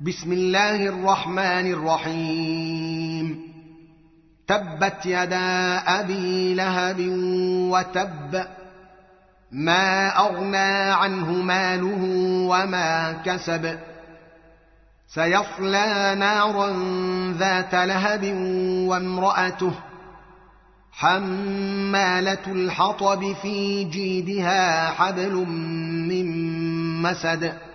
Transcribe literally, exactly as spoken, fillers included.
بسم الله الرحمن الرحيم تبت يدا أبي لهب وتب ما أغنى عنه ماله وما كسب سيصلى نارا ذات لهب وامرأته حمالة الحطب في جيدها حبل من مسد